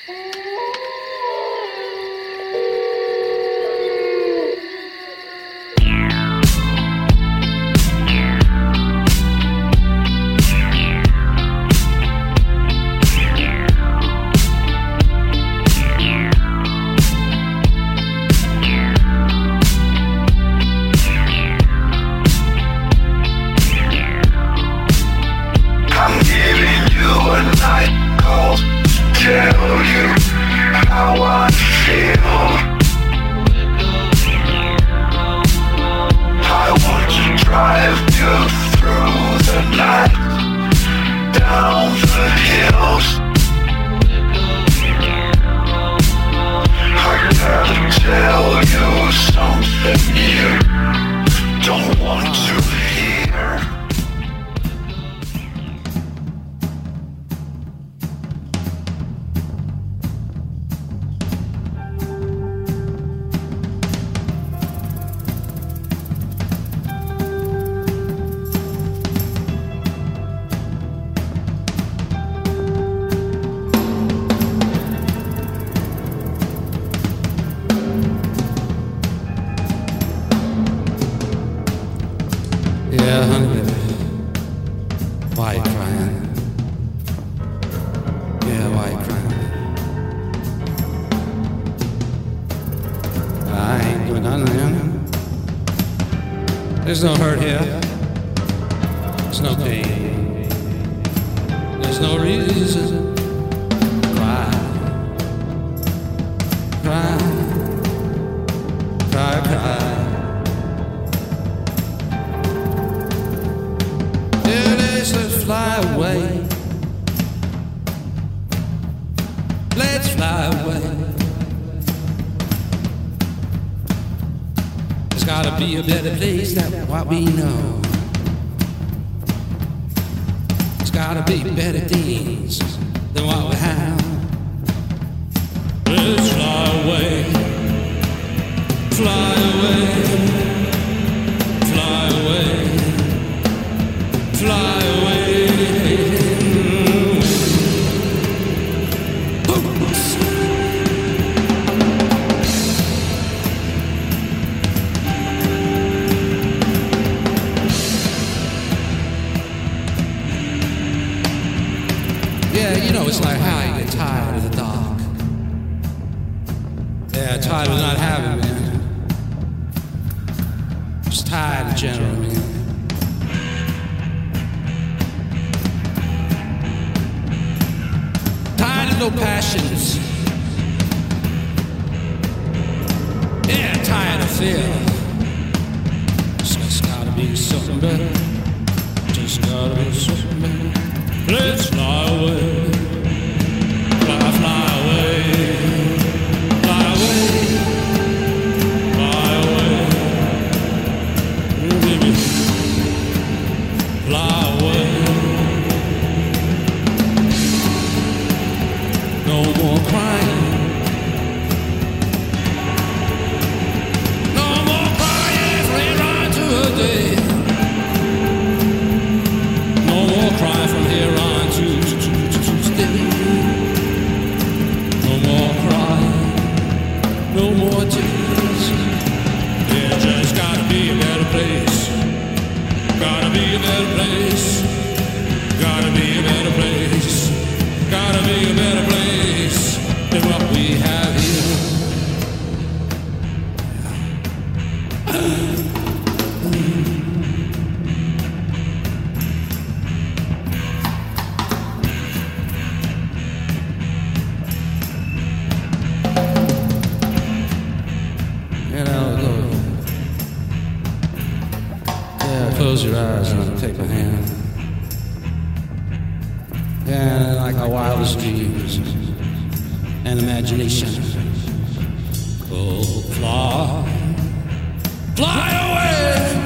There's no hurt here. There's no pain. There's no reason to cry. Cry. Cry, cry. It is to fly away. Let's fly away. There's gotta be a better place than what we know. There's gotta be better things than what we have. Let's fly away. Fly away. Fly away. Fly away. It's like how you get tired of the dark. Yeah, tired of not having me. Just tired in general, man. Tired of no passions. Yeah, tired of fear. Just gotta be something better. Just gotta be something better. Let's fly away. Fly away, fly away, fly away, baby, fly away. No more crying, no more crying, straight right to a day. No more crying from here on to stay. No more tears. There just gotta be a better place. Gotta be a better place. Gotta be a better place. Gotta be a better place than what we have here. Close your eyes and take my hand. Yeah, like our wildest dreams and imagination. Oh, fly, fly away,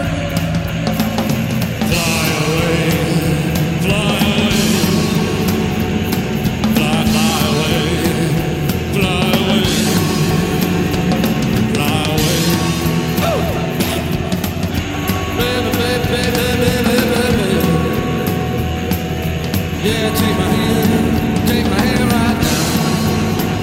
fly away, fly away, fly, fly away, fly away, fly away. Oh. Baby, baby, baby, baby, baby. Yeah, take my hand right now.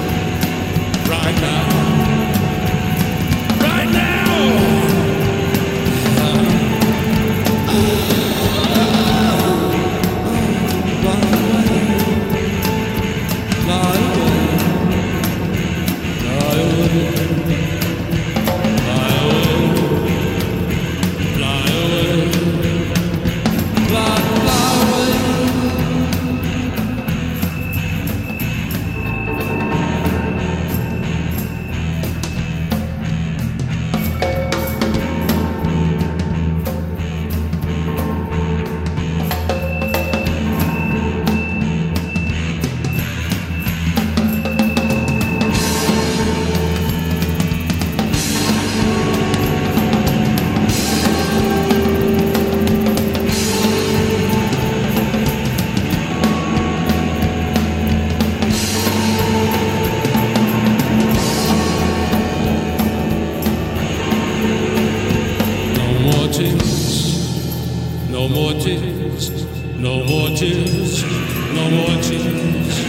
no more tears, no more tears, no more tears.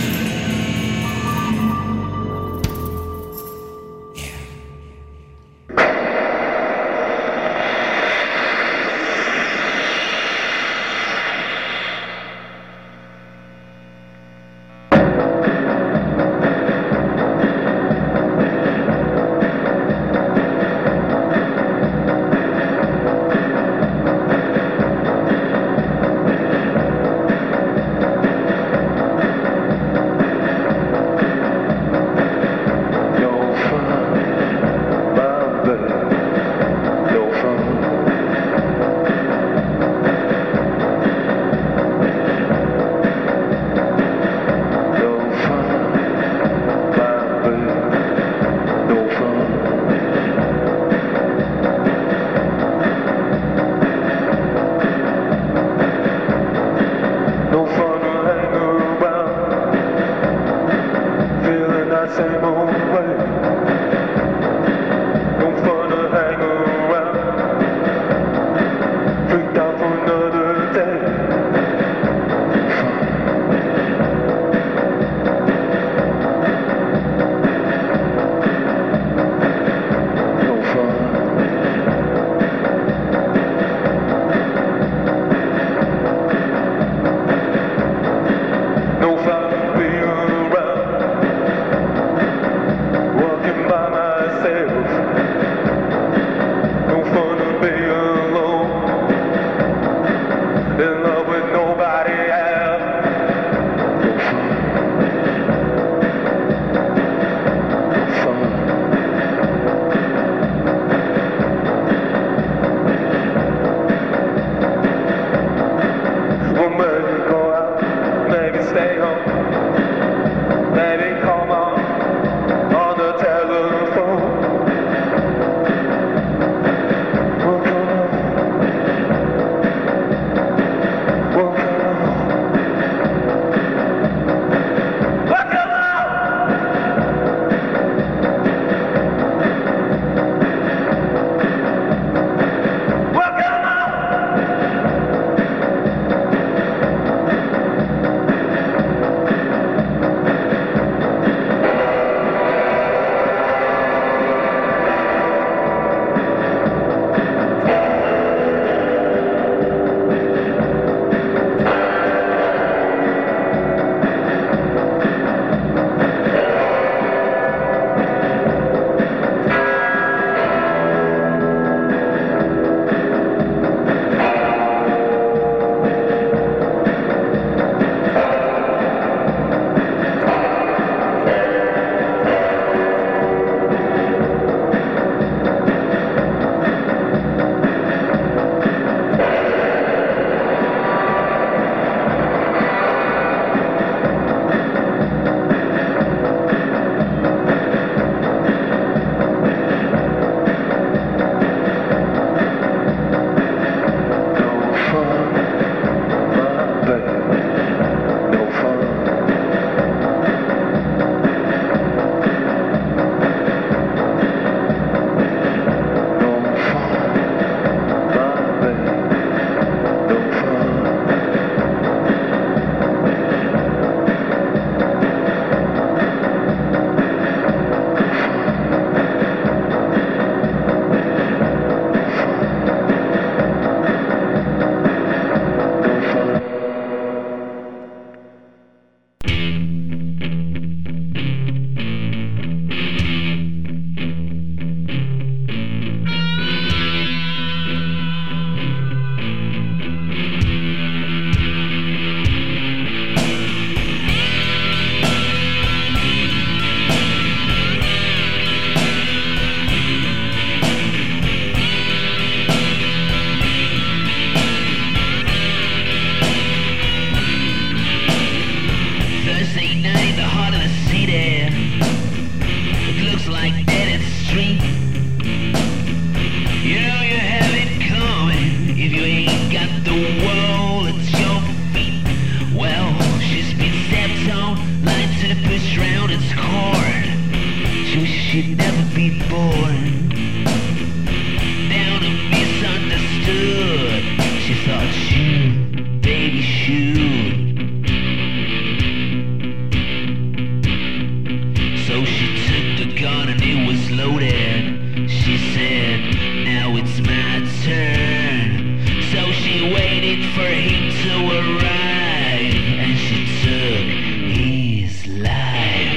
him to arrive, and she took his life.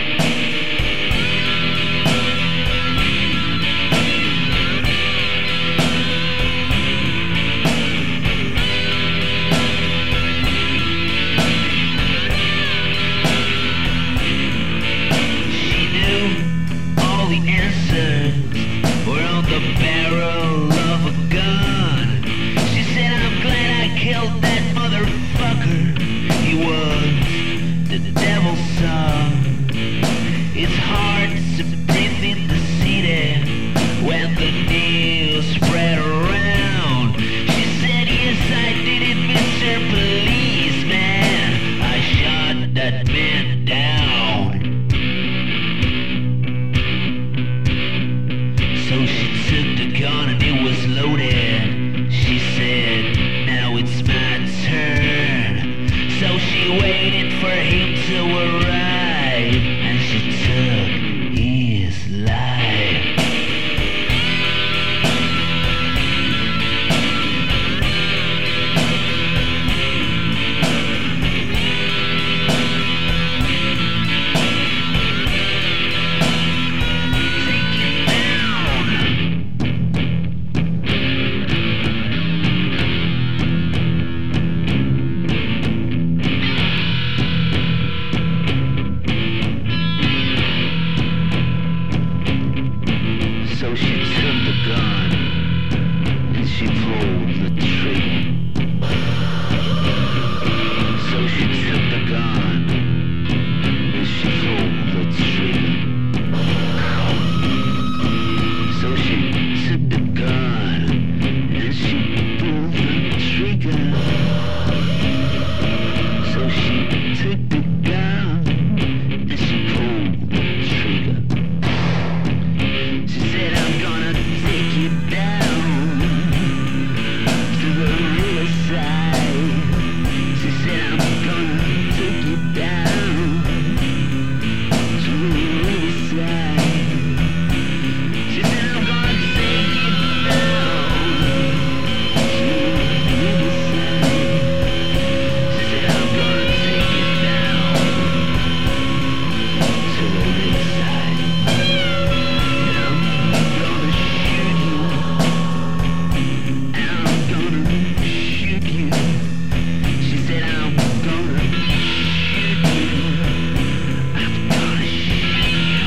She knew all the answers were on the barrel of a gun. She said, I'm glad I killed that motherfucker. He was the devil's son. It's hard to breathe in the city when the news spread around. She said, yes, I did it, Mr. Policeman. I shot that man down. So she took the gun and it was loaded. She said, now it's my turn. So she waited for him to arrive, and she took his life. Take it down. So she took the gun and she pulled the trigger. So she took the gun and she pulled the trigger. So she took the gun and she pulled the trigger. So she took the gun and she pulled the trigger. She said, I'm gonna take you down to the riverside. She said, I'm gonna take you down to the riverside. She said, I'm gonna take you down to the riverside. She said, I'm gonna take you down to the riverside. And I'm gonna shoot you. And I'm gonna shoot you. She said, I'm gonna shoot you. I'm gonna shoot you.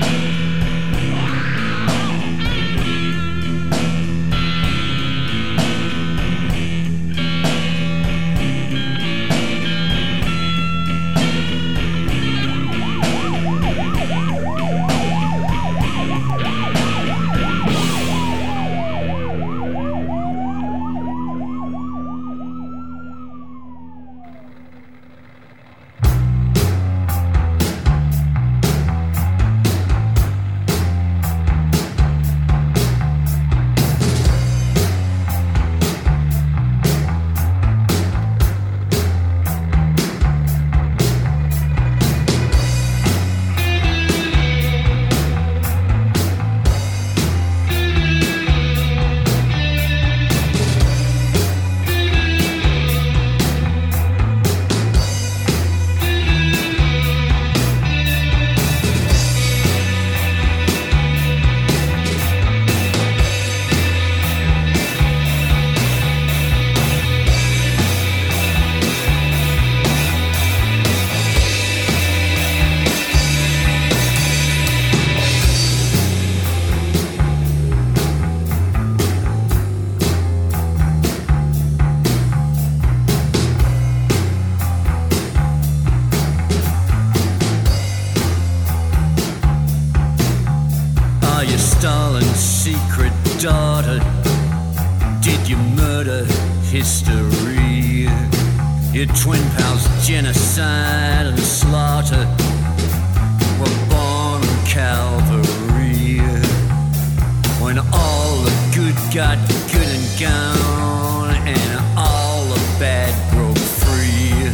Are you Stalin's secret daughter? Did you murder history? Your twin pals genocide and slaughter were born on Calvary. When all the good got good and gone, and all the bad broke free.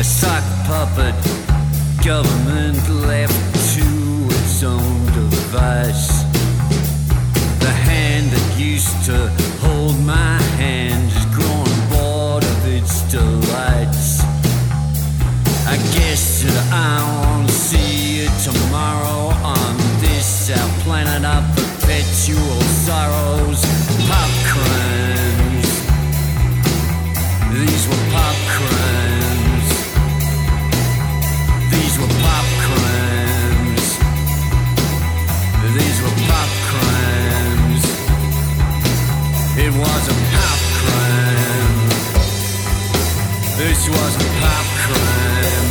sock puppet government left to its own device. The hand that used to hold my hand is growing bored of its delights. I guess that I won't see you tomorrow on this our planet of perpetual sorrows. Pop crimes. These were pop crimes. These were pop crimes. These were pop crimes. It was a pop crime. This was a pop crime.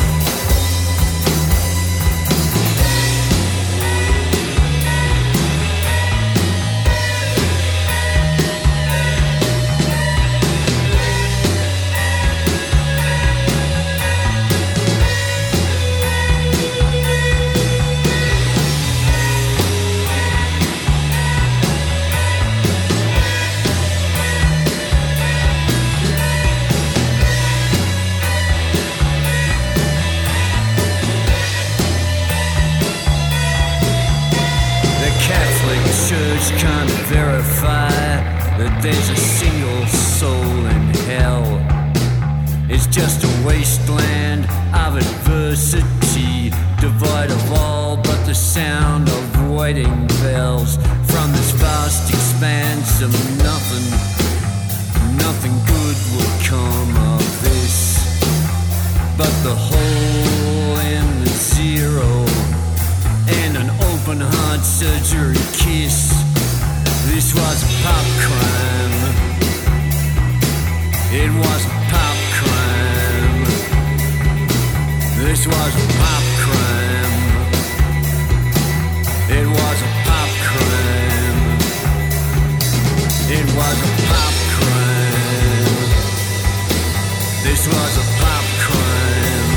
Church can't verify that there's a single soul in hell. It's just a wasteland of adversity, devoid of all but the sound of waiting bells. From this vast expanse of nothing, nothing good will come of this, but the hole in the zero and an open heart surgery kiss. This was a pop crime. It was a pop crime. This was a pop crime. It was a pop crime. It was a pop crime. This was a pop crime.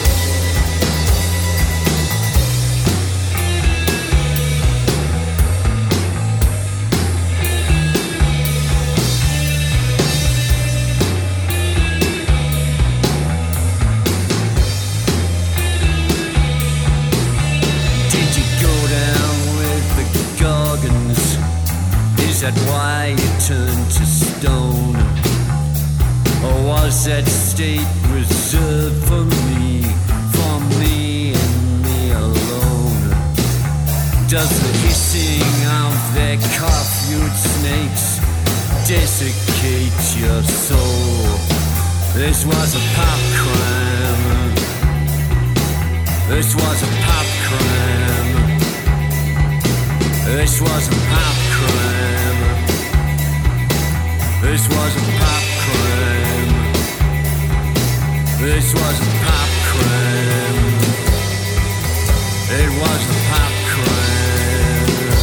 Is that why you turned to stone? Or was that state reserved for me and me alone? Does the hissing of their cough-hued snakes desiccate your soul? This was a pop crime. This was a pop crime. This was a pop crime. This was a pop crime. This was a pop crime. It was a pop crime.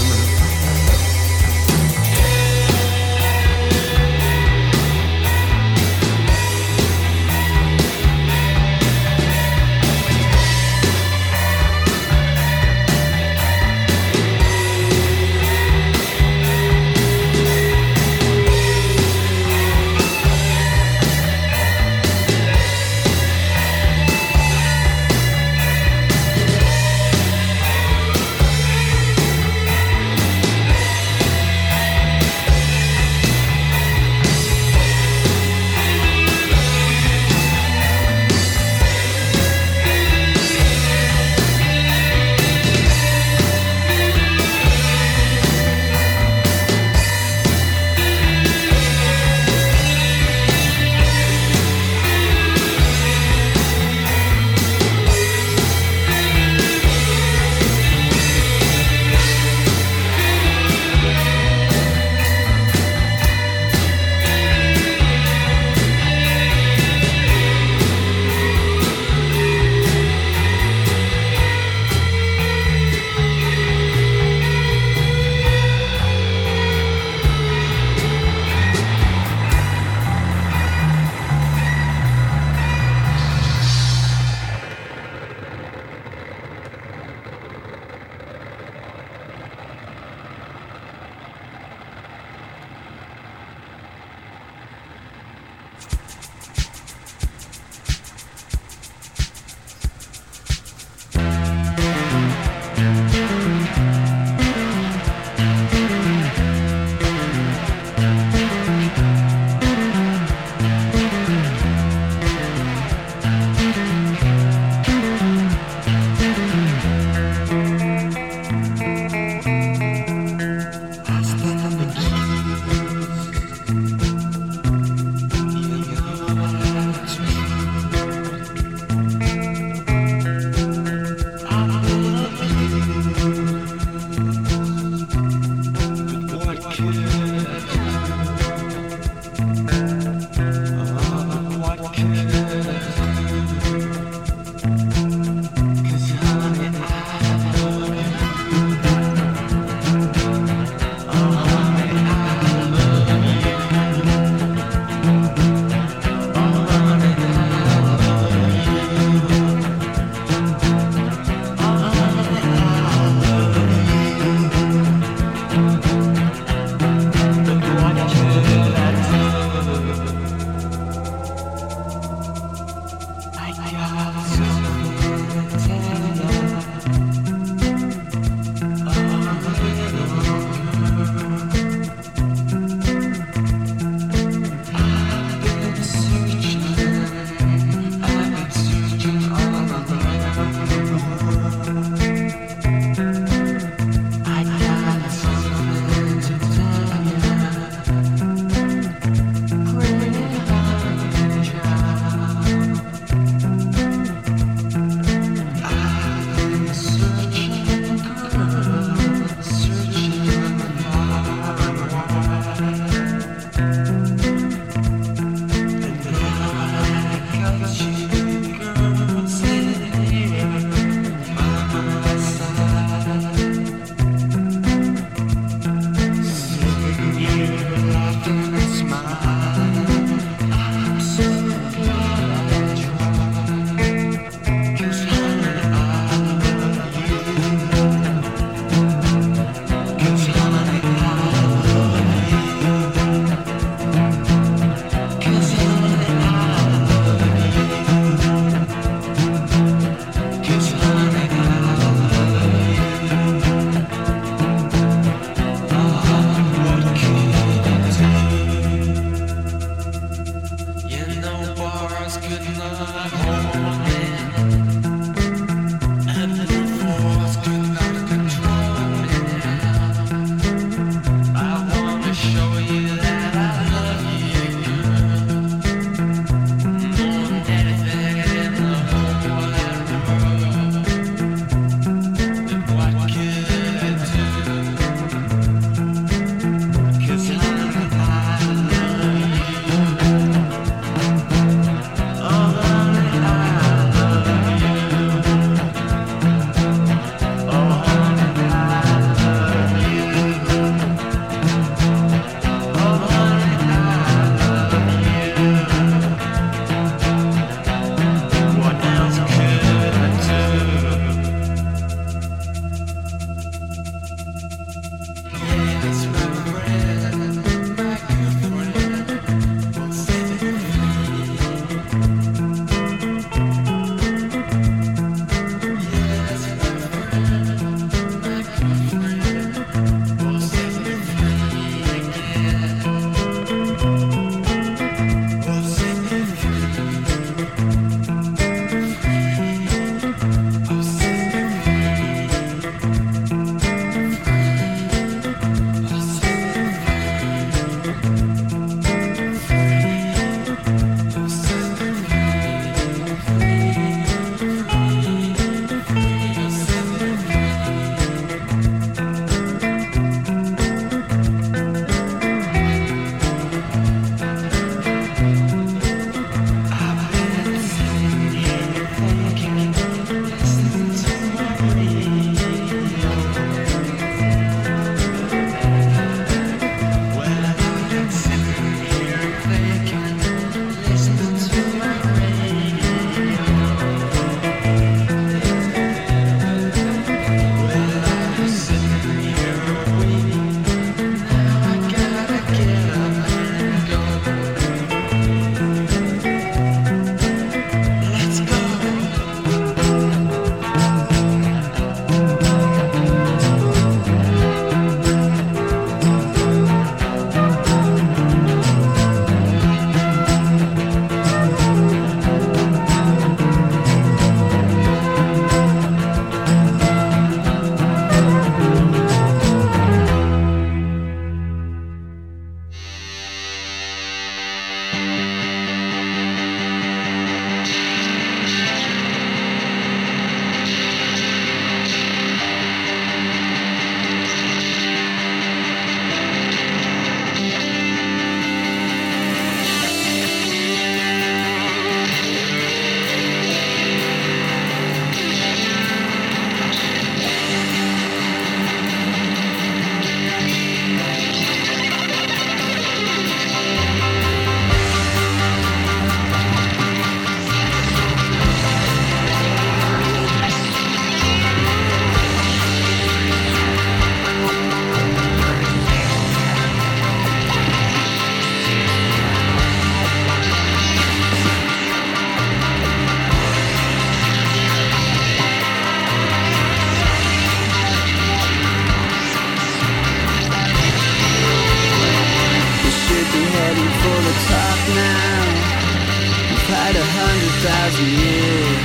100,000 years.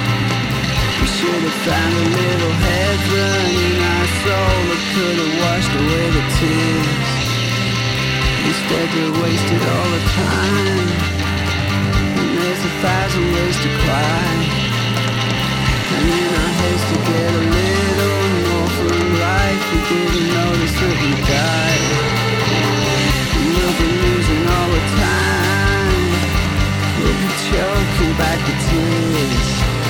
We should have found a little heaven in our soul that could have washed away the tears. Instead we wasted all the time, and there's 1,000 ways to cry. And in our haste to get a little more from life, we didn't notice that we died. And we'll be losing all the time, we'll be choking back the tears.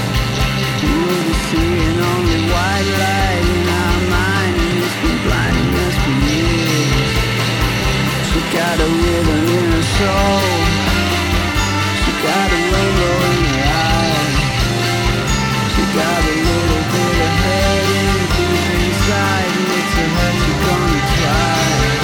We'll be seeing only white light in our mind, and it's been blinding us for years. We got a rhythm in soul. She got a rainbow in her eye. She got a little bit of head in deep inside, and it's a hurt she's gonna try.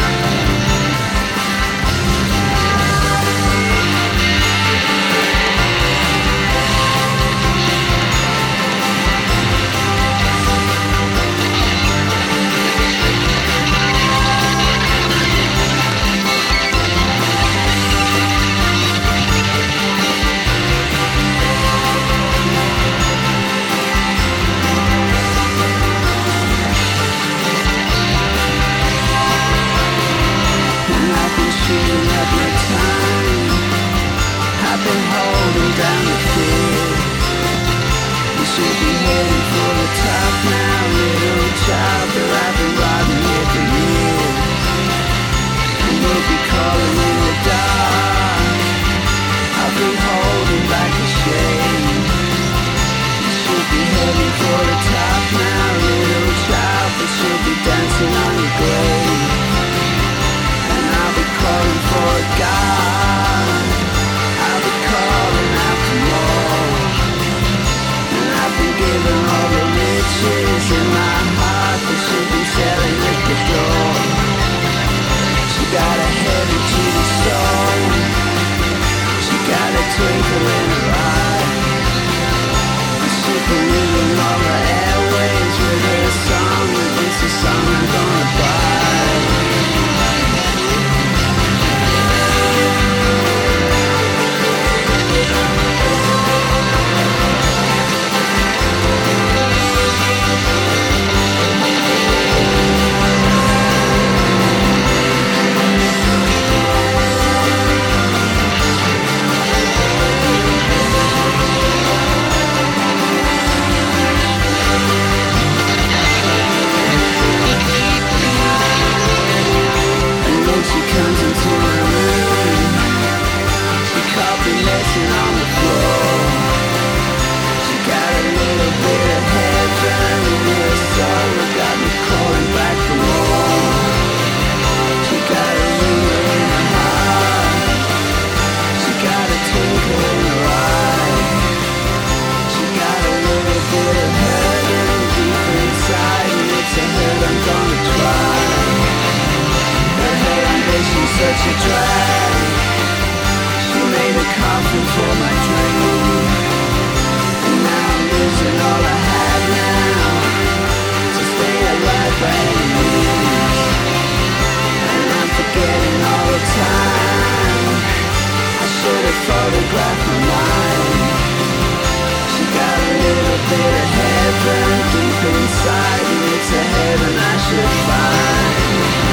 Shooting up my time, I've been holding down the fear. You should be heading for the top now, little child, but I've been riding here for years. And we'll be calling in the dark, I'll be holding back the shade. You should be heading for the top now, little child, but should be dancing on your grave. I'll be calling for a God, I'll be calling out for more. And I've been given all the riches in my heart that should be selling at the door. She got a heavy to the soul, she got a twinkle in her eye. She's been living all her airways with her song, but it's a song I'm gonna buy. She comes into my room, she caught me messing on the floor. She got a little bit of heaven in her soul that got me calling back for more. She got a ringer in her heart, she got a twinkle in her eye. She got a little bit of heaven deep inside, and it's a hurt I'm gonna try. Her ambition's such a drag, she made a coffin for my dream. And now I'm losing all I had now to stay alive by any means. And I'm forgetting all the time I should have photographed my mind. She got a little bit of heaven deep inside, and it's a heaven I should find.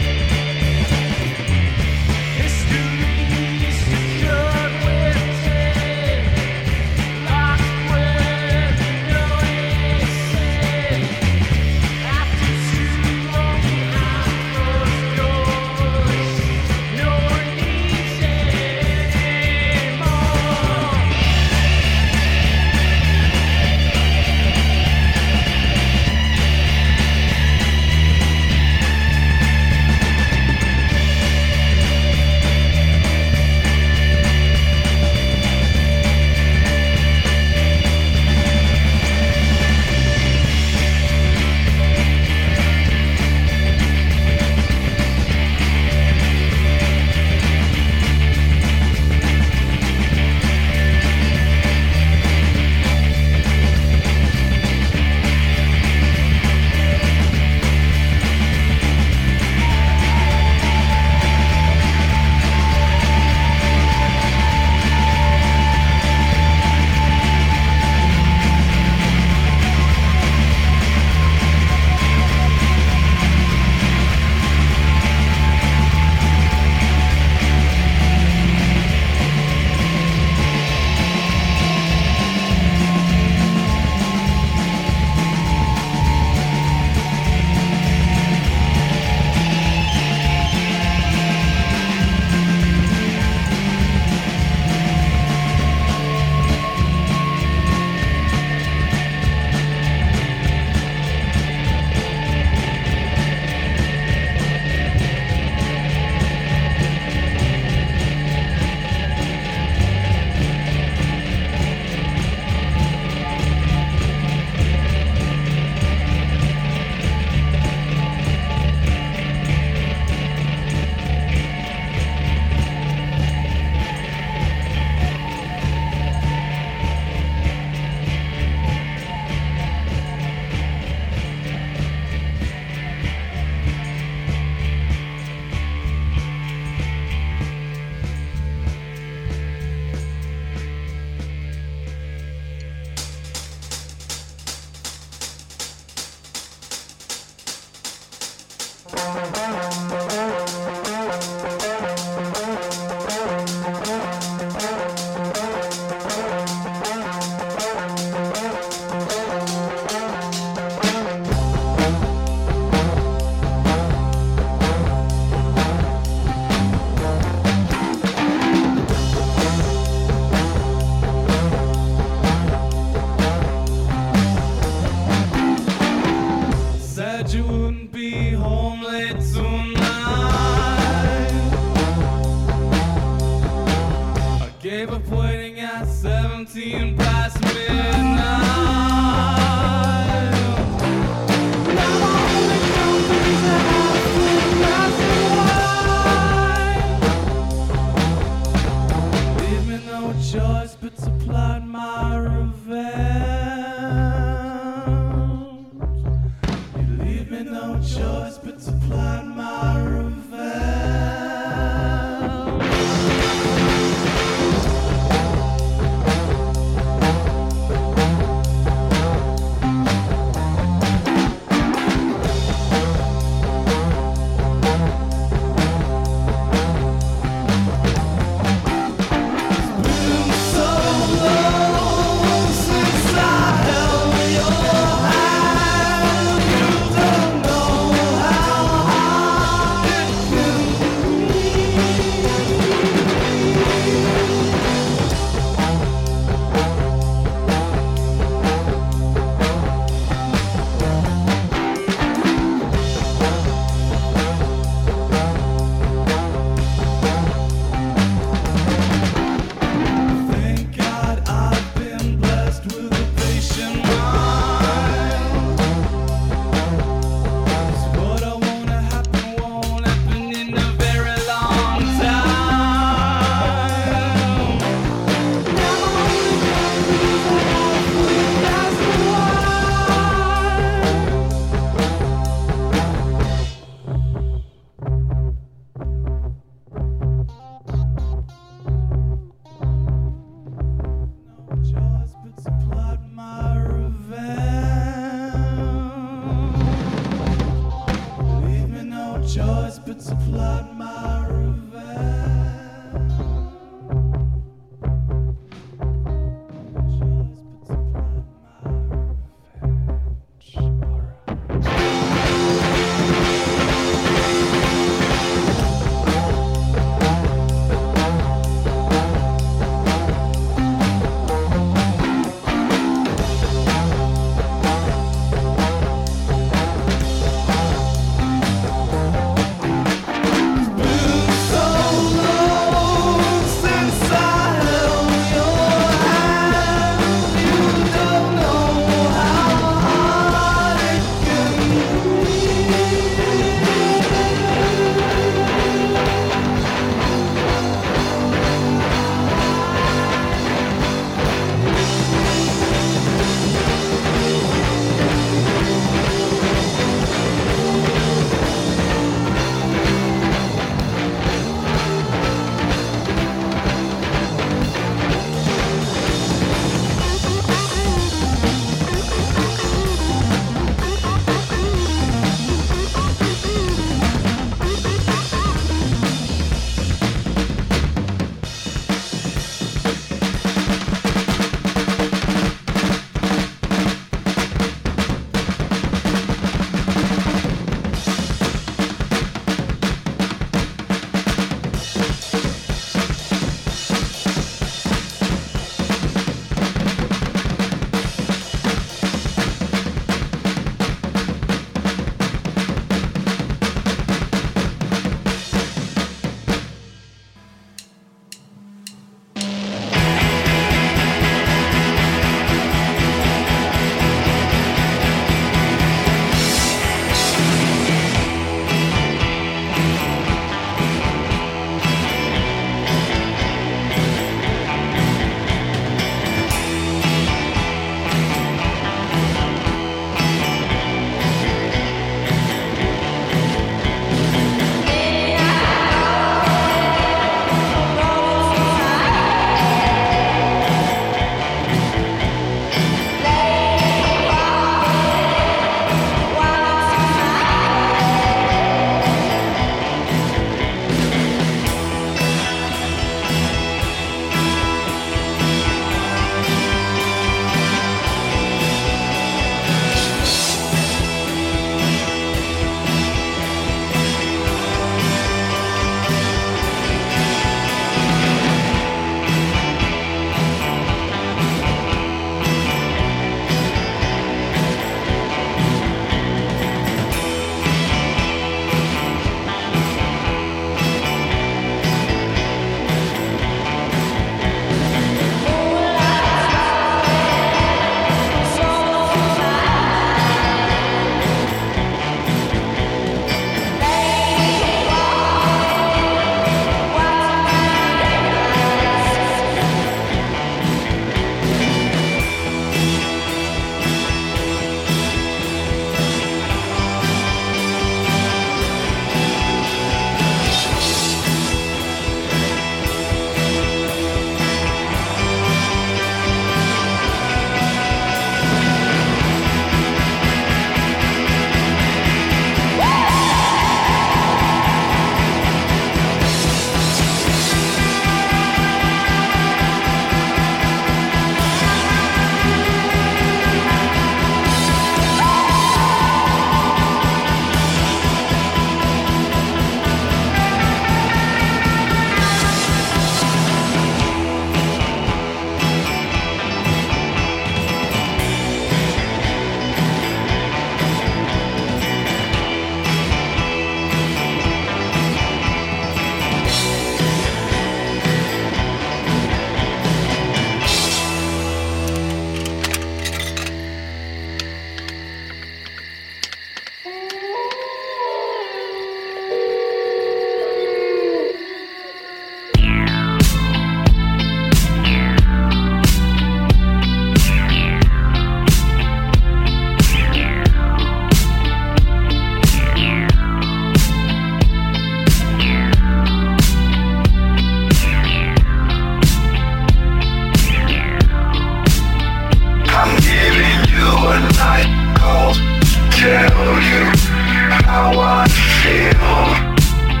tell you how I feel.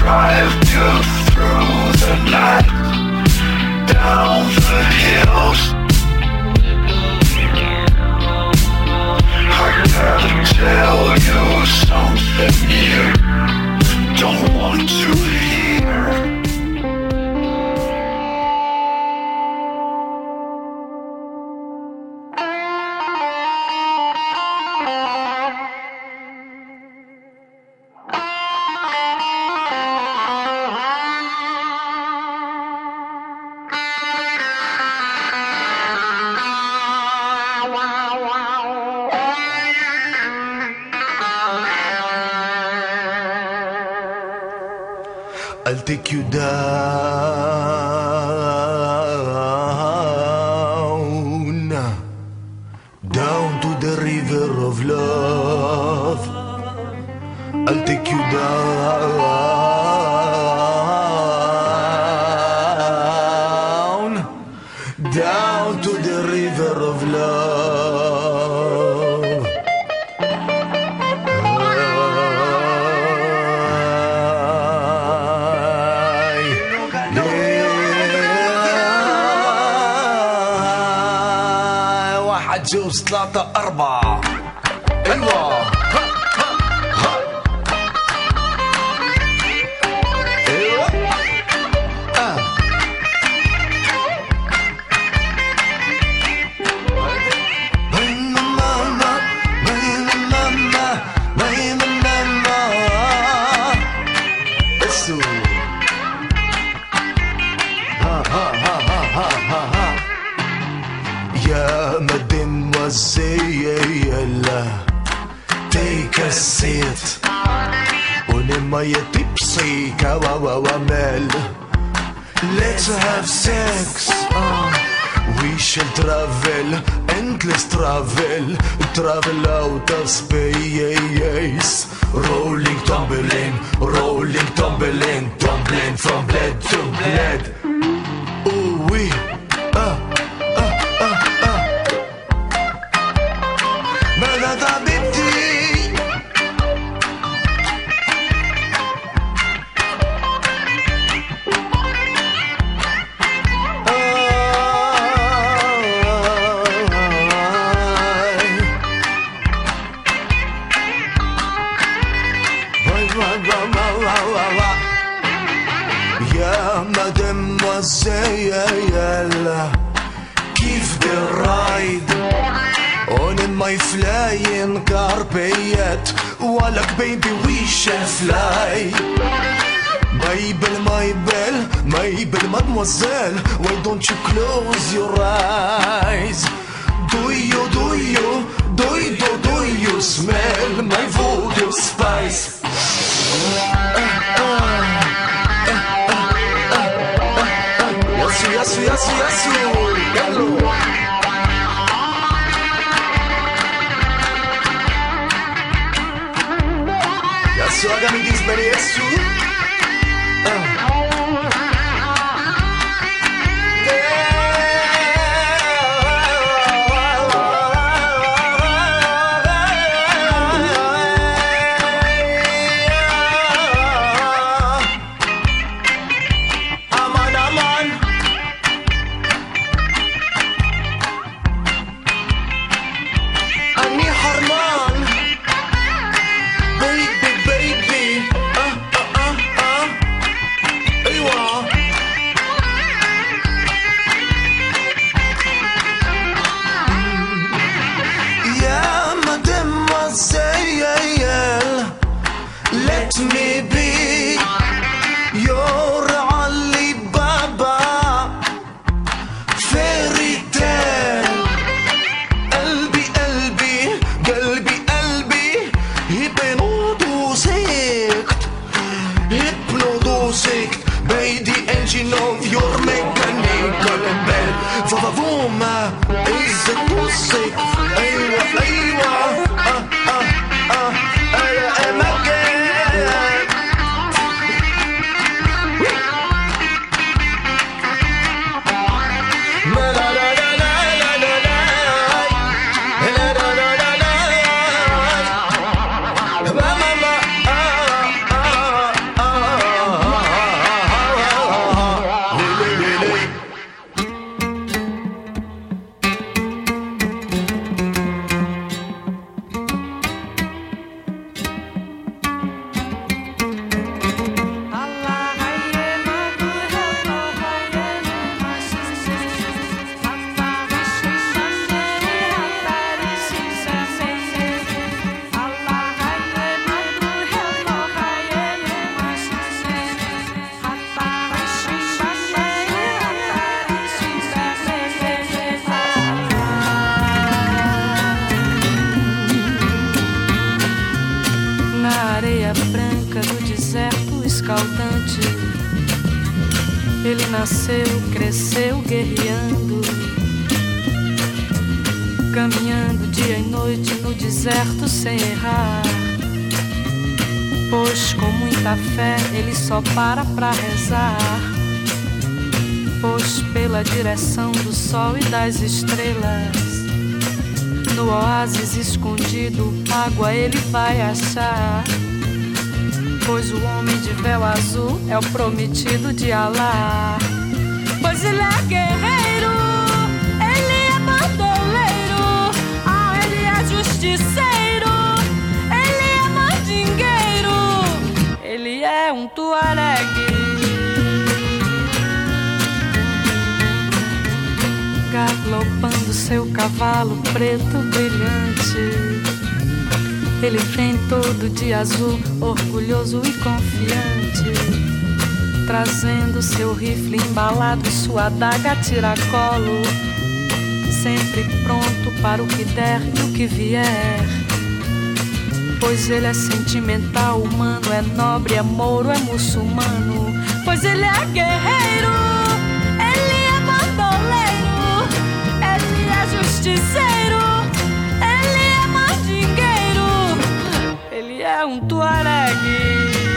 drive you through the night, down the hills. I gotta tell you something you don't want to hear. I'll take you down to the river of love. I'll take you down to the river of love. جوز ثلاثة أربعة أيوة أيوة بين ماما بين ماما بين ماما اسو ها ها ها ها ها ها يا mademoiselle, take a seat. On my tipsy kawawamel. Let's have sex. We shall travel, endless travel, travel out of space. Rolling, tumbling, tumbling from bled to bled. Oh, we. يا mademoiselle, give the ride on my flying carpet. Walak baby we shall fly. My belle mademoiselle, why don't you close your eyes? Do you smell my voodoo spice? Yes, hello. Yes, hágame disparé eso. Let me be your Alibaba fairy tale. قلبي hypnodosic by the engine of your mechanical bell. فضفوما is the music. أيوة Ele nasceu, cresceu guerreando, caminhando dia e noite no deserto sem errar. Pois com muita fé ele só para pra rezar. Pois pela direção do sol e das estrelas, no oásis escondido, água ele vai achar. Pois o homem de véu azul é o prometido de Alá. Pois ele é guerreiro, ele é bandoleiro, ele é justiceiro, ele é mandingueiro, ele é um tuaregue. Galopando seu cavalo preto brilhante, ele vem todo de azul, orgulhoso e confiante, trazendo seu rifle embalado e sua adaga a tiracolo, sempre pronto para o que der e o que vier. Pois ele é sentimental, humano, é nobre, é mouro, é muçulmano. Pois ele é guerreiro, ele é bandoleiro, ele é justiceiro, ele é mandingueiro, ele é um tuaregue.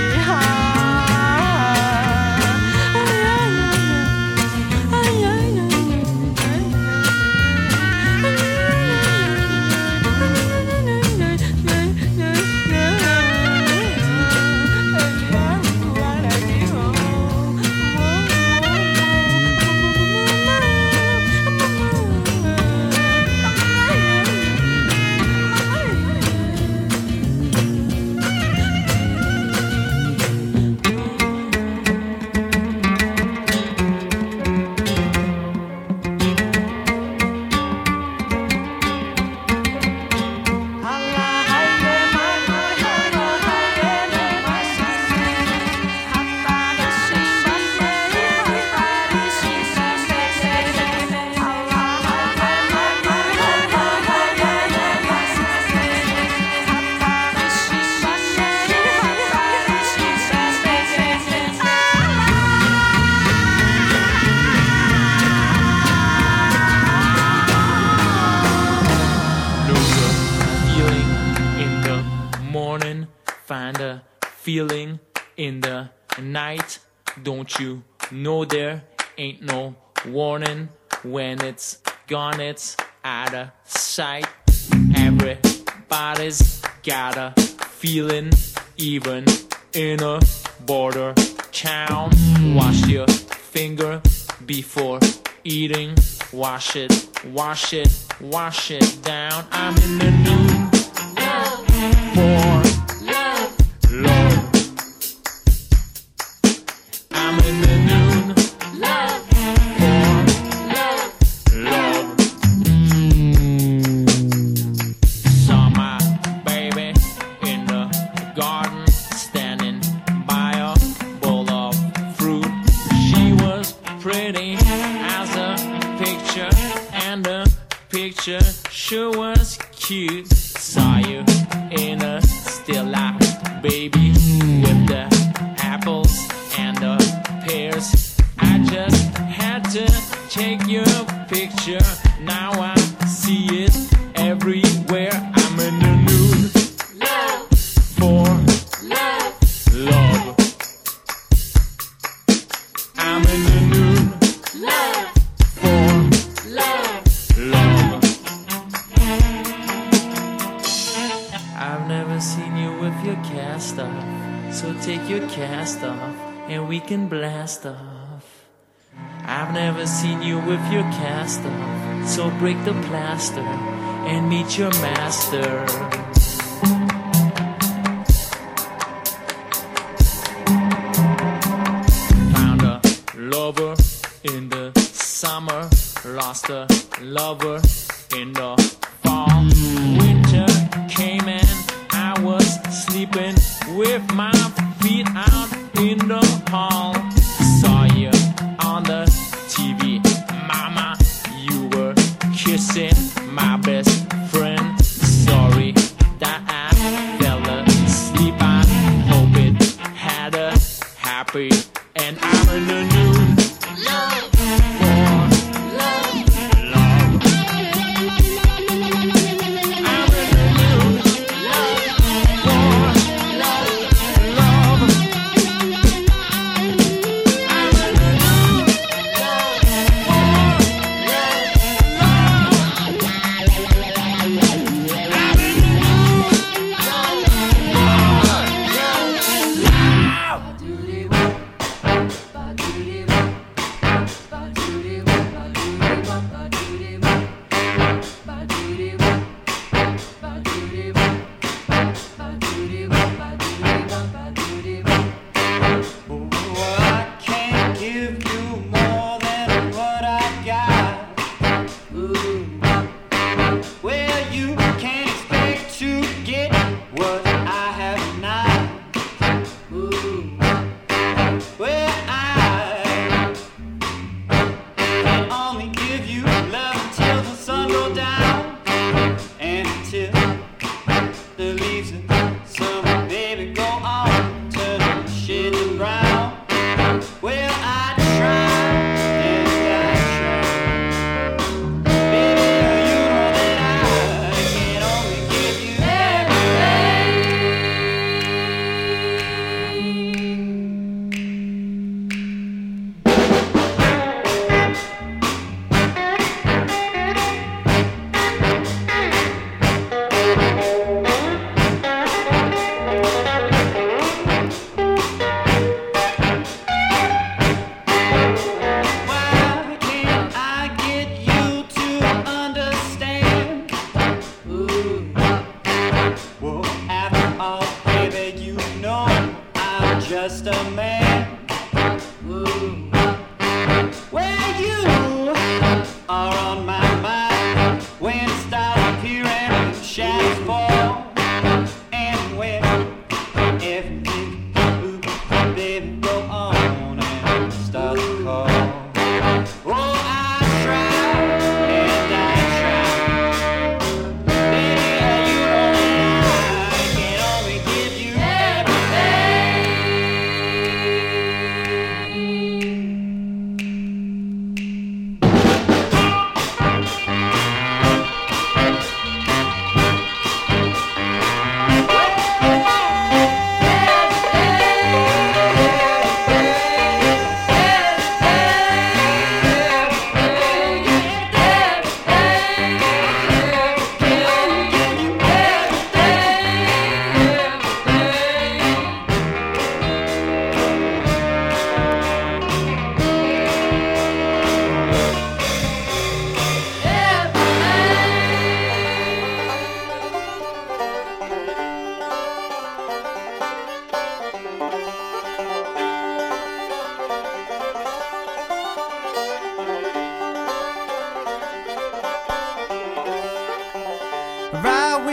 Feeling in the night, don't you know there ain't no warning? When it's gone, it's out of sight. Everybody's got a feeling, even in a border town. Wash your finger before eating. Wash it, wash it, wash it down. I'm in the mood for love. I'm in the noon love for love. Saw my baby in the garden, standing by a bowl of fruit. She was pretty as a picture, and the picture sure was cute. Saw you in a still life, baby, with the apples and the pears. I just had to take your picture. Now I see it everywhere. I'm in the mood for love. I'm in the mood for love. I've never seen you with your cast off, so take your cast off and we can blast off. I've never seen you with your cast off, so break the plaster and meet your master. Found a lover in the summer, lost a lover in the fall. Winter came and I was sleeping with my feet out in the hall. Saw you on the TV, mama, you were kissing my best friend. Sorry that I fell asleep, I hope it had a happy. And I'm in the noon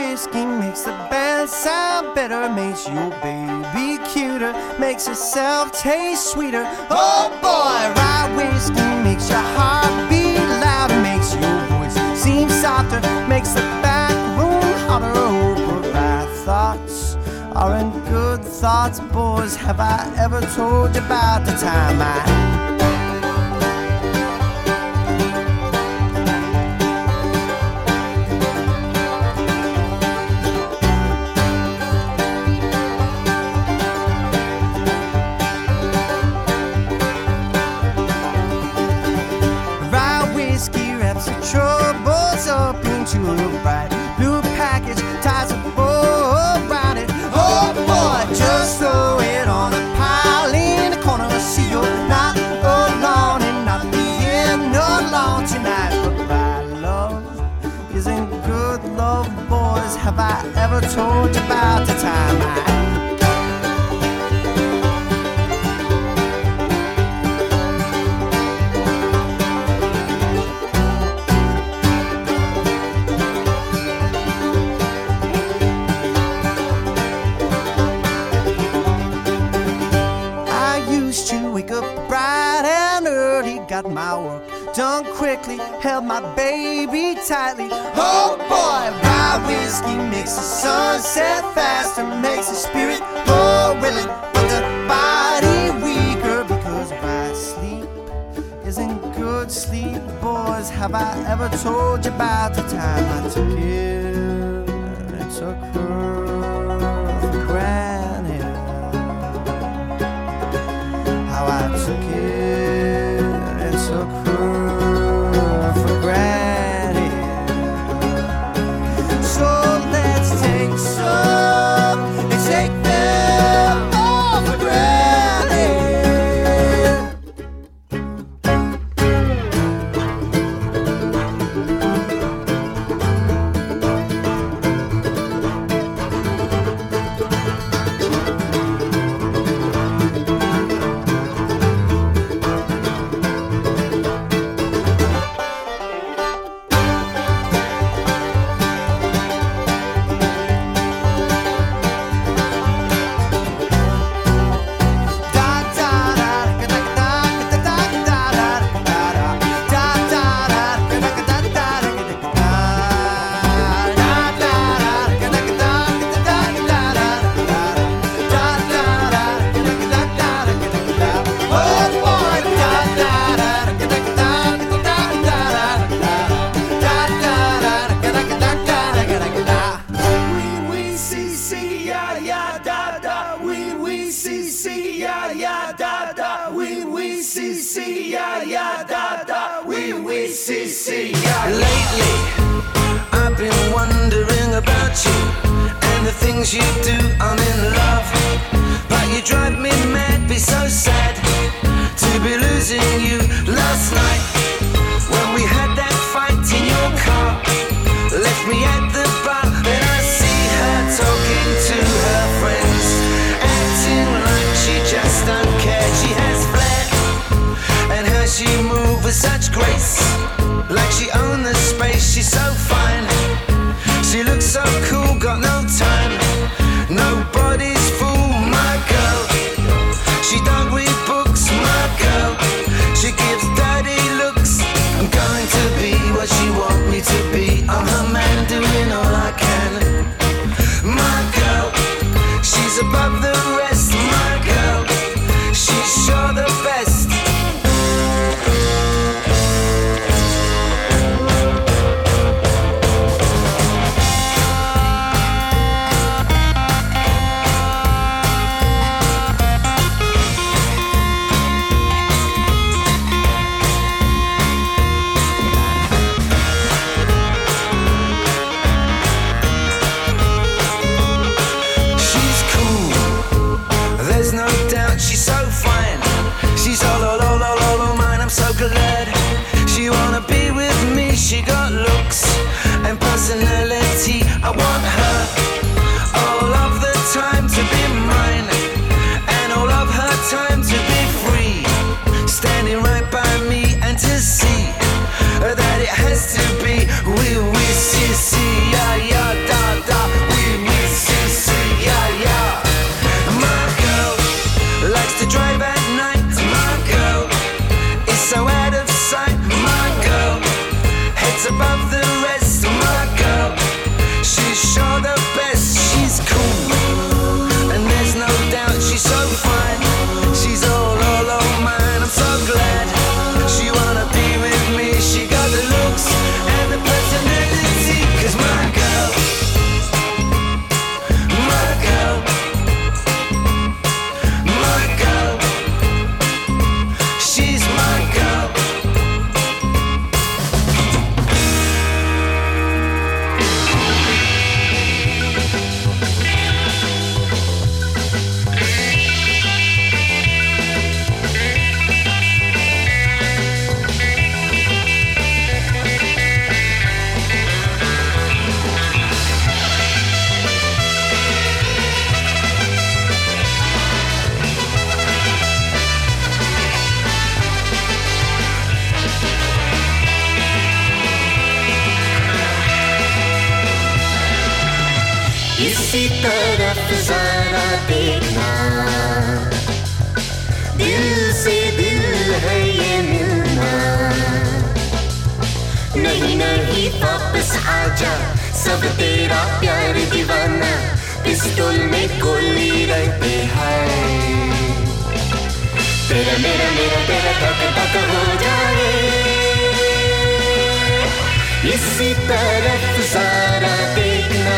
whiskey makes the band sound better, makes your baby cuter, makes herself taste sweeter. Oh boy, rye whiskey makes your heart beat louder, makes your voice seem softer, makes the back room hotter. Oh, but rye thoughts aren't good thoughts, boys. Have I ever told you about the time I troubles up into a bright blue package, ties a bow around it. Oh boy, just throw it on a pile in the corner. See, you're not alone and not being alone tonight. But my love isn't good love, boys. Have I ever told you about the time I got my work done quickly, held my baby tightly. Oh boy, rye whiskey makes the sun set faster, makes the spirit more willing, but the body weaker, because rye sleep isn't good sleep, boys. Have I ever told you about the time I took it and took her for granted? How I took it, took her for granted. So let's take some and take them all for granted. Lately, I've been wondering about you and the things you do. I'm in love, but you drive me mad. Be so sad to be losing you. Last night, when we had that fight in your car, left me at the bar. Then I see her talking to her friends, acting like she just don't care. She has flair, and how she moves with such grace, like she owned the space. She's so fine, she looks so cool, got no time. Nobody's fool, my girl. She don't read books, my girl. She gives dirty looks. I'm going to be what she wants me to be. I'm her man, doing all I can. My girl, she's above the rest, my girl. She's sure the best. इसी तरफ जरा देखना, दिल से दिल है ये मिलना। नहीं नहीं वापस आजा, सब तेरा प्यार दीवाना, पिस्तौल में गोली रहते हैं। तेरा मेरा मेरा तेरा तक तक हो जाए, इसी तरफ जरा देखना।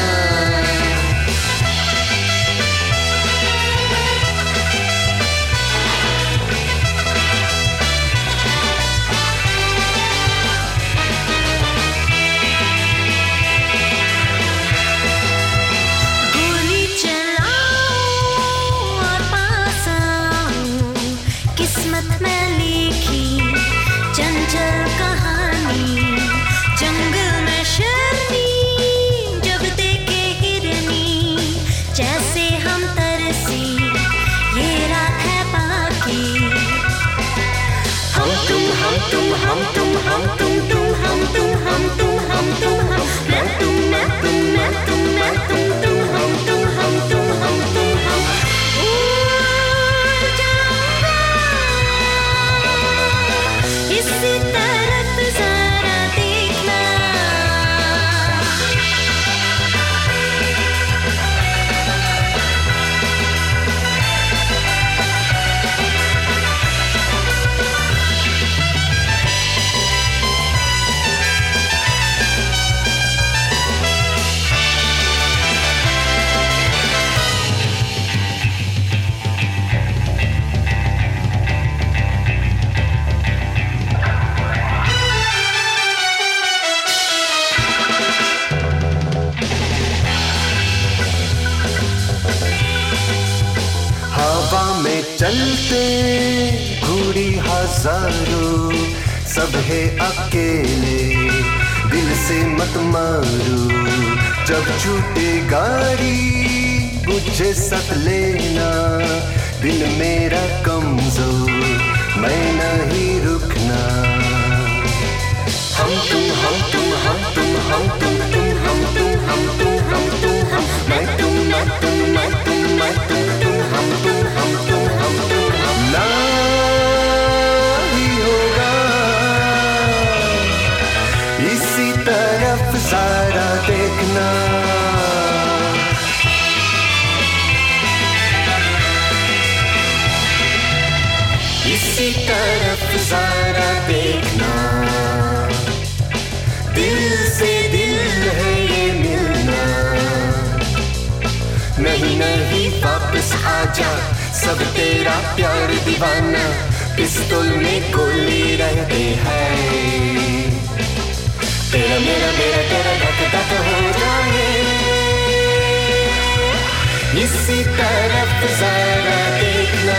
में लिखी चंचल कहानी, जंगल में शेरनी जब देखे हिरनी, जैसे हम तरसी ये रात है बाकी। हम तुम हम तुम हम तुम हम तुम तुम हम तुम हम तुम हम तुम हम, मैं तुम मैं तुम मैं तुम मैं तुम तुम हम तुम हम तुम हम तुम हम। इसी तरफ जरा देखना। चलते घूरी हजारों, सब है अकेले, दिल से मत मारो। जब छूटे गाड़ी मुझे साथ लेना, दिल मेरा कमजोर, मैं नहीं रुकना। हम तुम हम तुम हम तुम हम तुम तुम हम तुम हम तुम हम तुम हम, मैं तुम मैं तुम मैं तुम मैं तुम तुम हम तुम हम तुम हम तुम हम। ना ही होगा, इसी तरफ जरा देखना। इसी तरफ जरा देखना, दिल से दिल है ये मिलना। नहीं नहीं वापस आजा, सब तेरा प्यार दीवाना, पिस्तौल में गोली रहते हैं। तेरा मेरा मेरा तेरा धक धक हो जाए, इसी तरफ जरा देखना।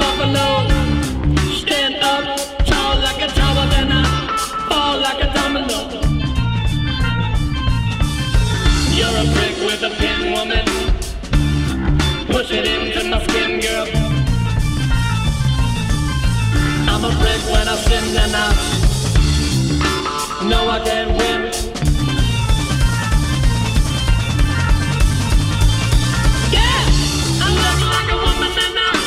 buffalo. Stand up tall like a tower, then I fall like a domino. You're a brick with a pin, woman. Push it into my skin, girl. I'm a brick when I sin, and I know I can't win. Yeah, I look like a woman and I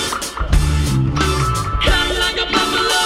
cut like a buffalo.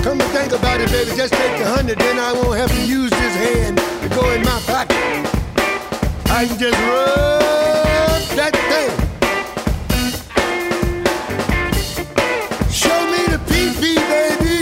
Come to think about it, baby, just take the 100, then I won't have to use this hand to go in my pocket. I can just rub that thing. Show me the pee-pee, baby.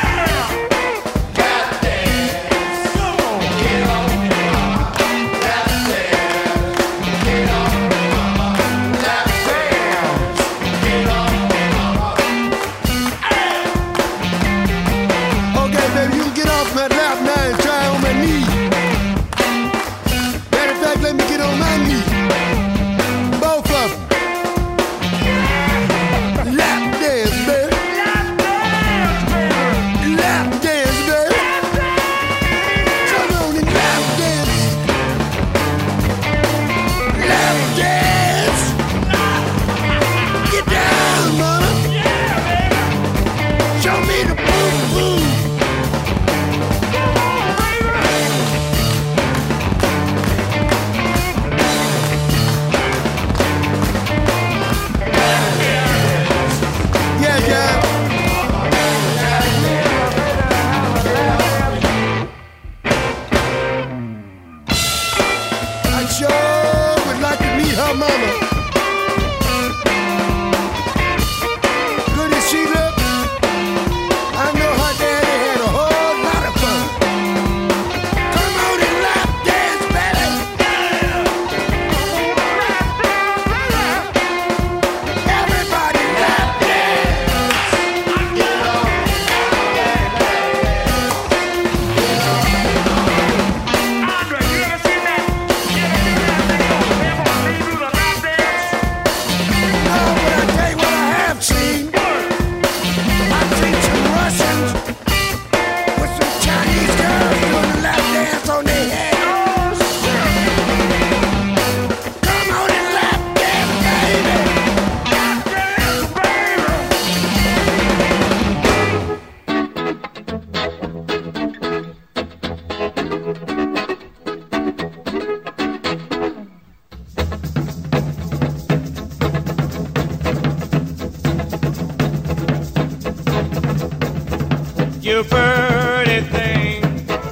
You pretty thing,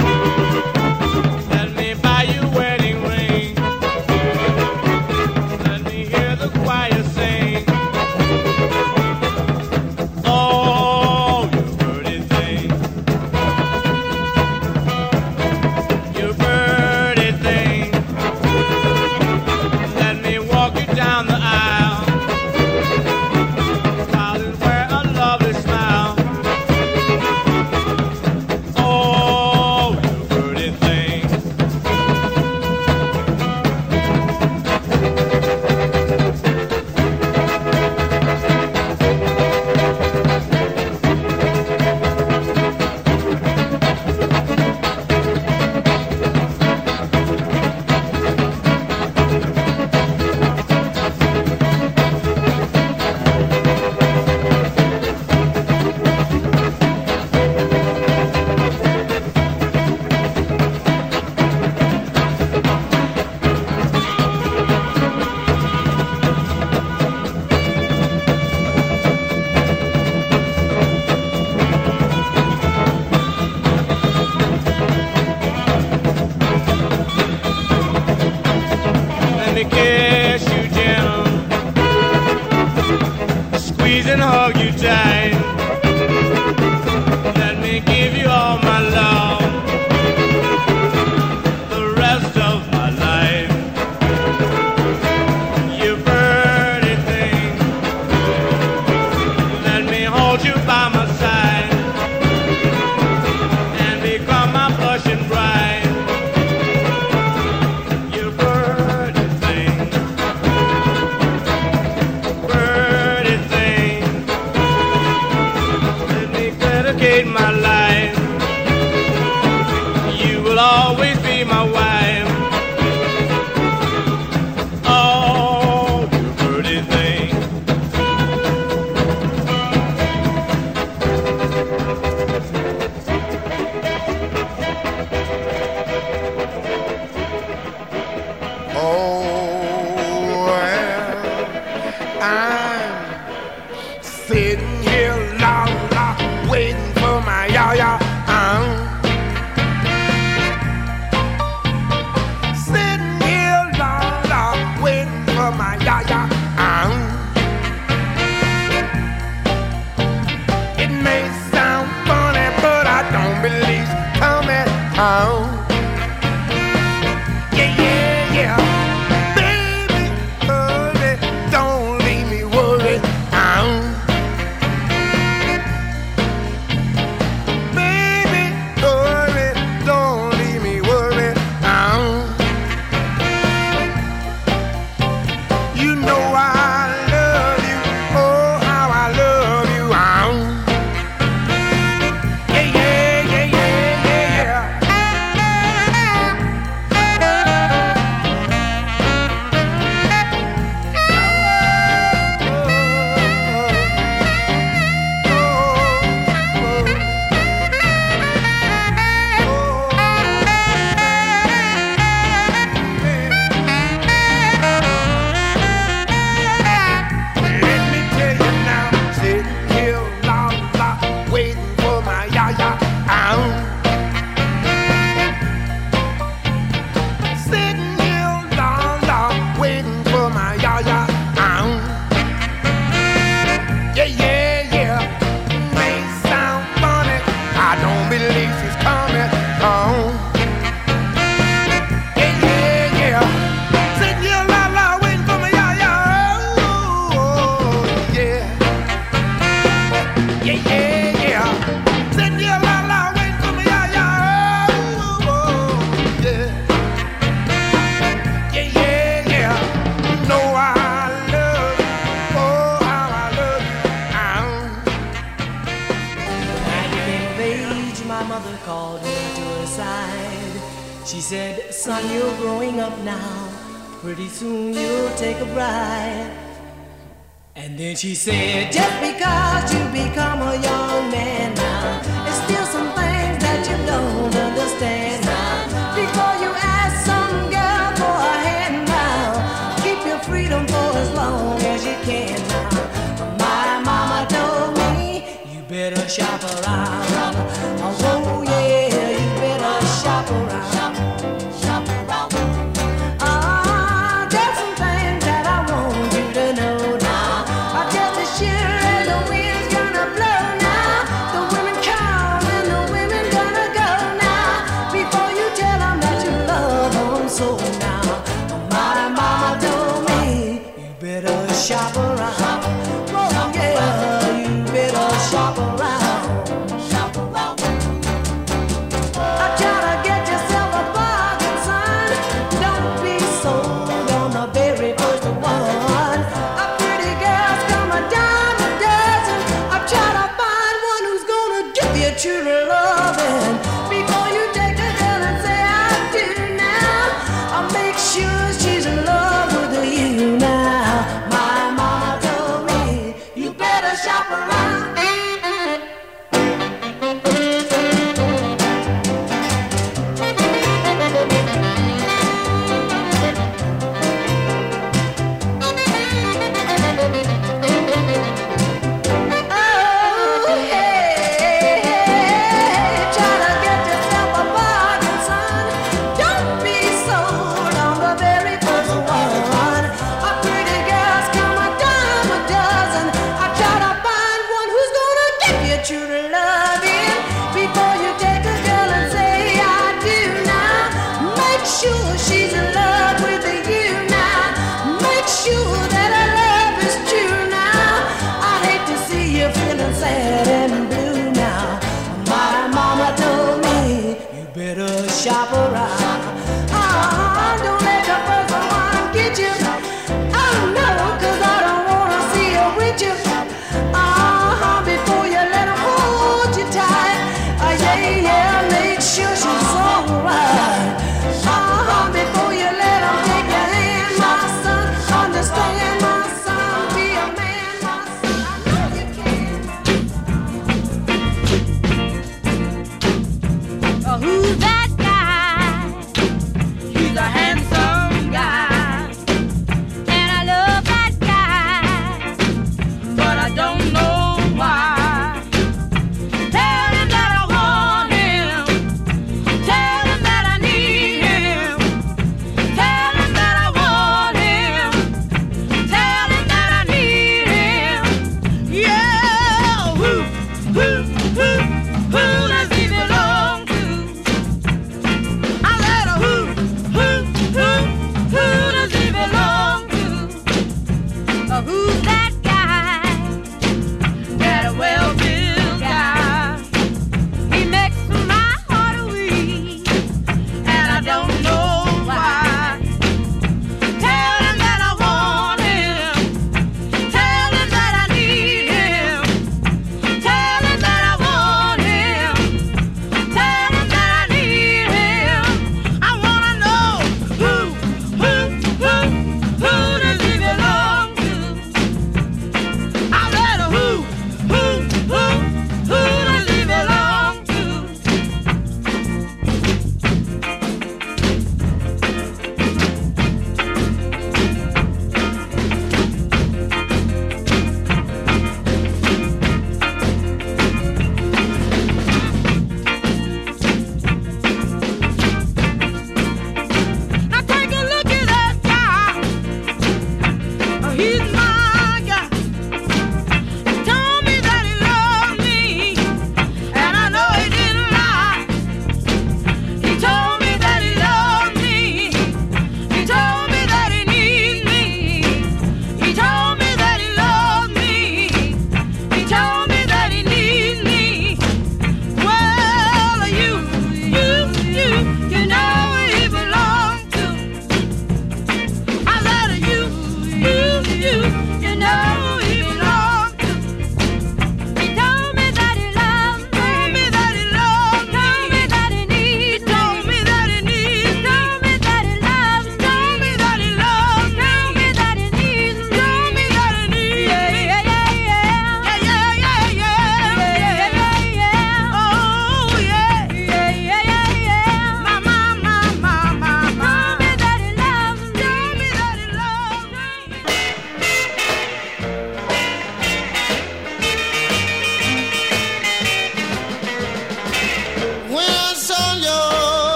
let me buy you a wedding ring. Let me hear the choir sing. Oh, you pretty thing, you pretty thing. Let me walk you down the aisle, smile and wear a lovely smile. Oh, ya-ya. Sitting here long, long, waiting for my ya-ya. It may sound funny, but I don't believe it's coming home. Yeah, yeah, yeah. Baby, hurry, don't leave me worried. Baby, hurry, don't leave me worried. You know I love you, oh how I love you. Yeah, yeah, yeah, yeah, yeah, yeah. Let me tell you now, sitting here long, long, waiting for my ya-ya. Sitting here long, long, waiting for my ya-ya. Yeah, yeah, yeah. May sound funny, I don't believe she's coming home. Yeah, yeah, yeah. Sitting here long, long, waiting for my ya-ya. Oh, yeah. Yeah, yeah, yeah. Sitting here long, long, waiting for my ya-ya. Oh, yeah. Yeah, yeah, yeah. You know I love you. Oh, how I love you. At a young age, my mother called me to her side. She said, son, you're growing up now. Pretty soon you'll take a bride. And then she said, just because you become a young man now, there's still some things that you don't understand now. Before you ask some girl for a hand now, keep your freedom for as long as you can now. My mama told me, you better shop around. Oh yeah, you better shop around. There's some things that I want you to know now. Just as sure as the wind's gonna blow now, the women come and the women gonna go now. Before you tell them that you love them so now. My mama told me, you better shop around. Oh yeah, you better shop around. I try to get yourself a bargain, son. Don't be sold on the very first one. A pretty girl's come a dime a dozen. I try to find one who's gonna give you true loving. Before you take a girl and say I do now, I'll make sure she's in love with you now. My mama told me, you better shop around. Oh yeah, try to get yourself a bargain, son. Don't be sold on the very first one. A pretty girl's come a dime a dozen. I try to find one who's gonna give you true loving. Before you take a girl and say I do now, make sure she's in love with you now. Make sure that her love is true now. I hate to see you feeling sad and blue now. My mama told me, you better shop around. Don't let the first one get you. Oh no, 'cause I don't wanna see you with you. Before you let her hold you tight. Yeah, yeah, make sure she's alright. Before you let her take your hand, my son. Understand, my son, be a man, my son. I know you can. Who's that guy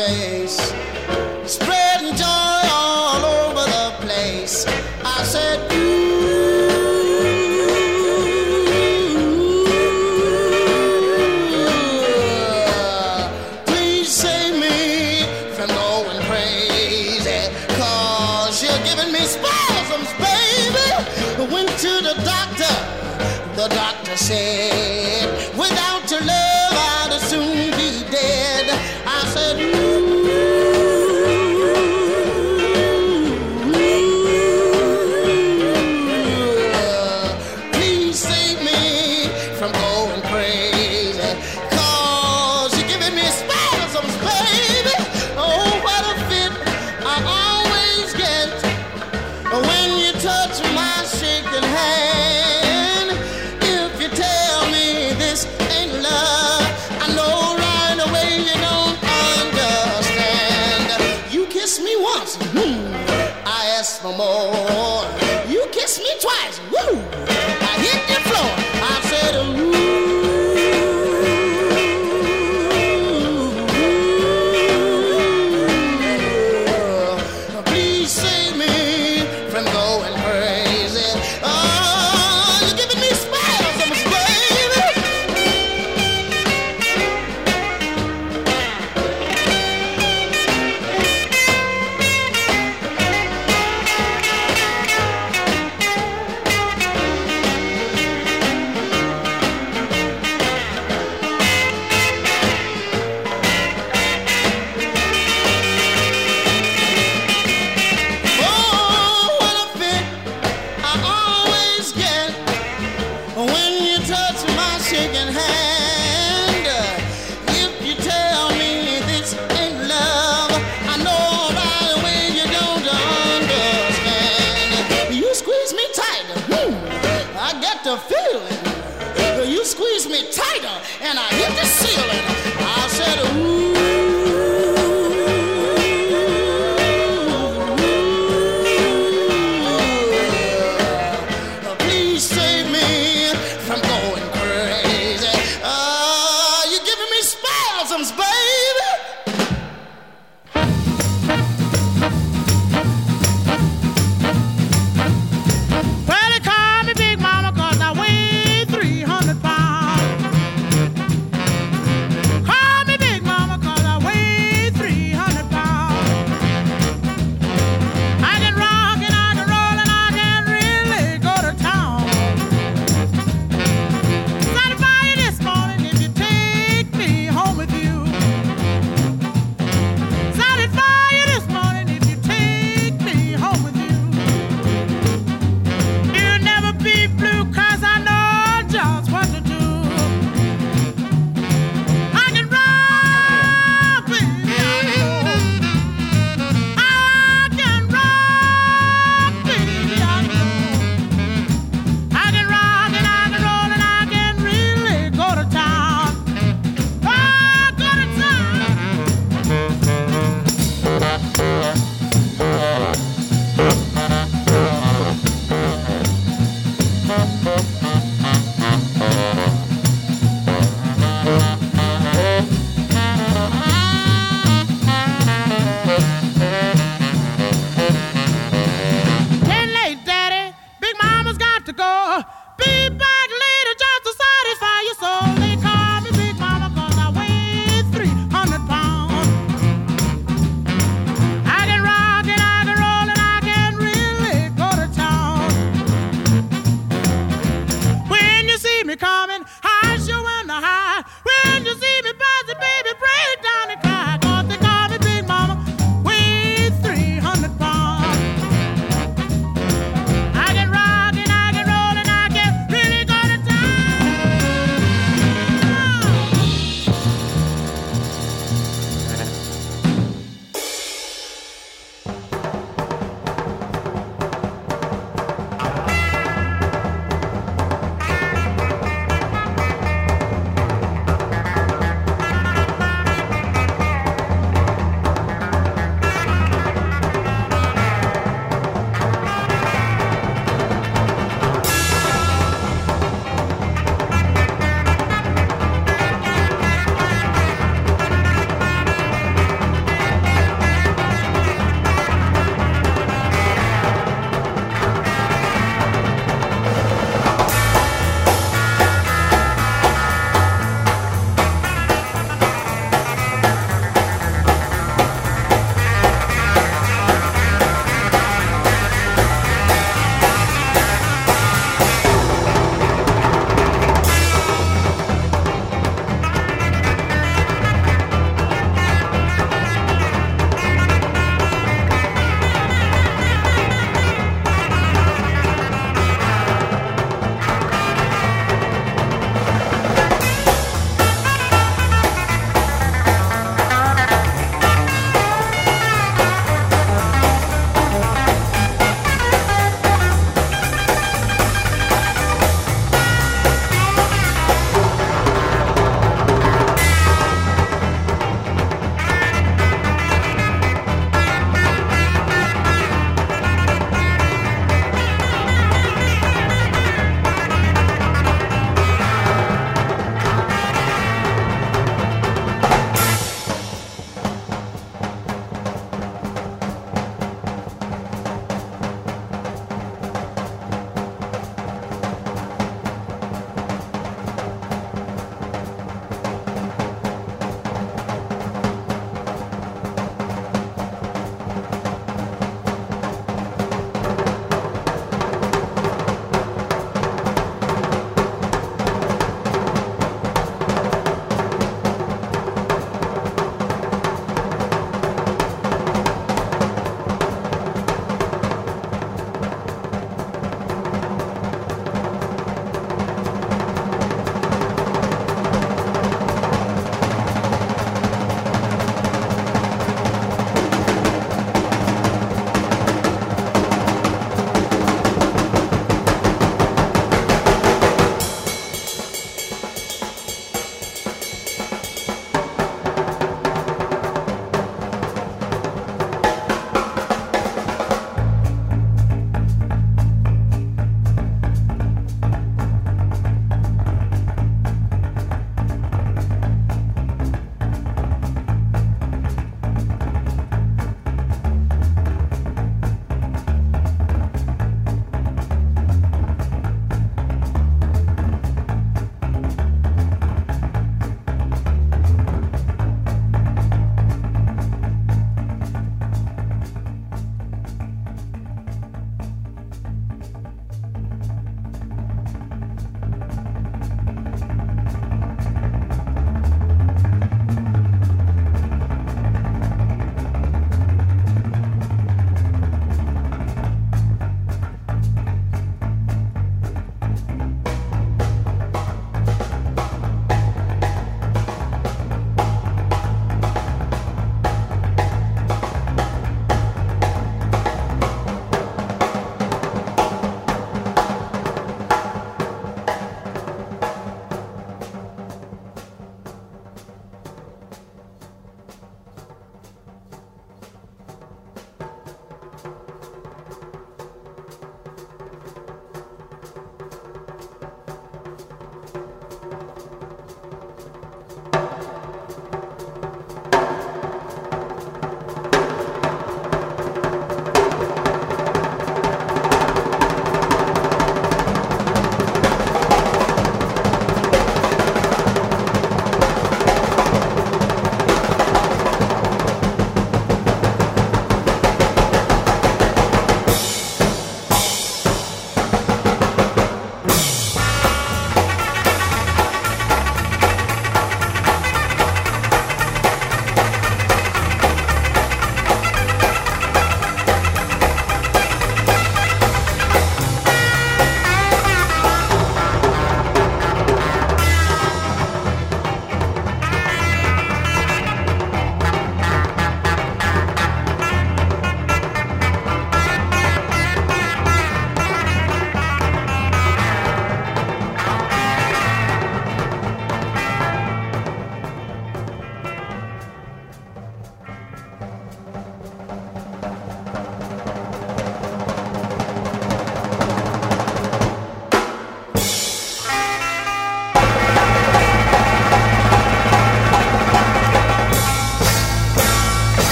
face, spreading joy all over the place. I said, please save me from going crazy, 'cause you're giving me spasms, baby. Went to the doctor said, without your love I'd as soon be dead. I said, please save me from going crazy, 'cause you're giving me spasms, baby. Oh, what a fit I always get when you touch my shaking hand. If you tell me this ain't love, I know right away you don't understand. You kiss me once, I ask for more. You kiss me twice, woo, I hit the floor. I said, please save me from going crazy. Oh, you're giving me spasms, baby. Oh, what a fit I always get when you touch my shaking hand. If you tell me this ain't love, I know right away you don't understand. You squeeze me tighter, I get the feeling. You squeeze me tighter and I hit the ceiling. I said, please save me from going crazy. You're giving me spasms, baby. Well, they call me Big Mama 'cause I weigh 300 pounds. Call me Big Mama 'cause I weigh 300 pounds. I can rock and I can roll and I can really go to town. Satisfy you this morning if you take me home with you.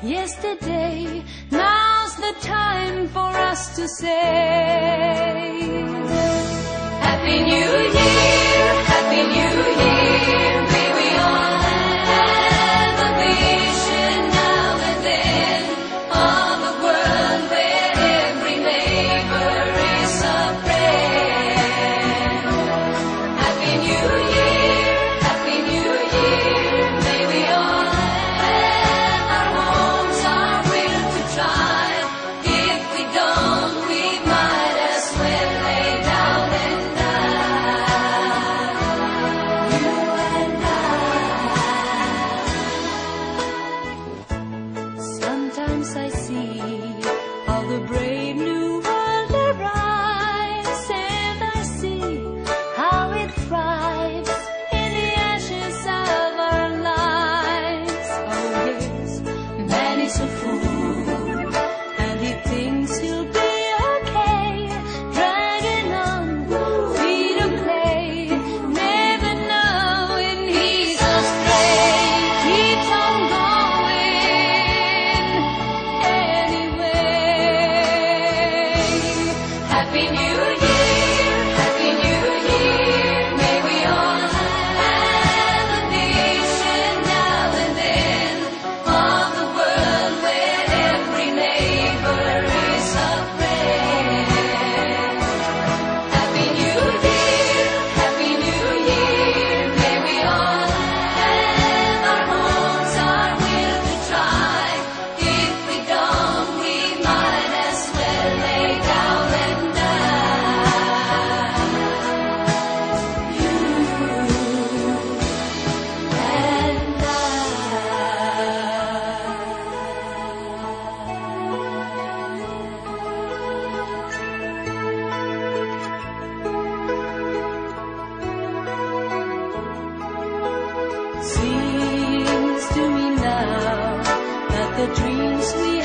yesterday. Now's the time for us to say Happy New Year, Happy New Year. May we all have a vision now and then of a world where every neighbor is a friend. Happy New Year, Happy New Year. May we all have our homes, our will to try. If we don't, we might as well lay down and die. You and I. Sometimes I see how the brave new world arrives, and I see how it thrives in the ashes of our lives. Oh yes, man is a fool, and he thinks he'll be okay, dragging on feet of clay, never knowing he's astray. Keeps on going anyway. Happy New Year, Happy New Year. May we all have a vision now and then of the world where every neighbor is a friend. Happy New Year, Happy New Year. May we all have our homes, our will to try. If we don't, we might as well lay down and die. You and Seems to me now that the dreams we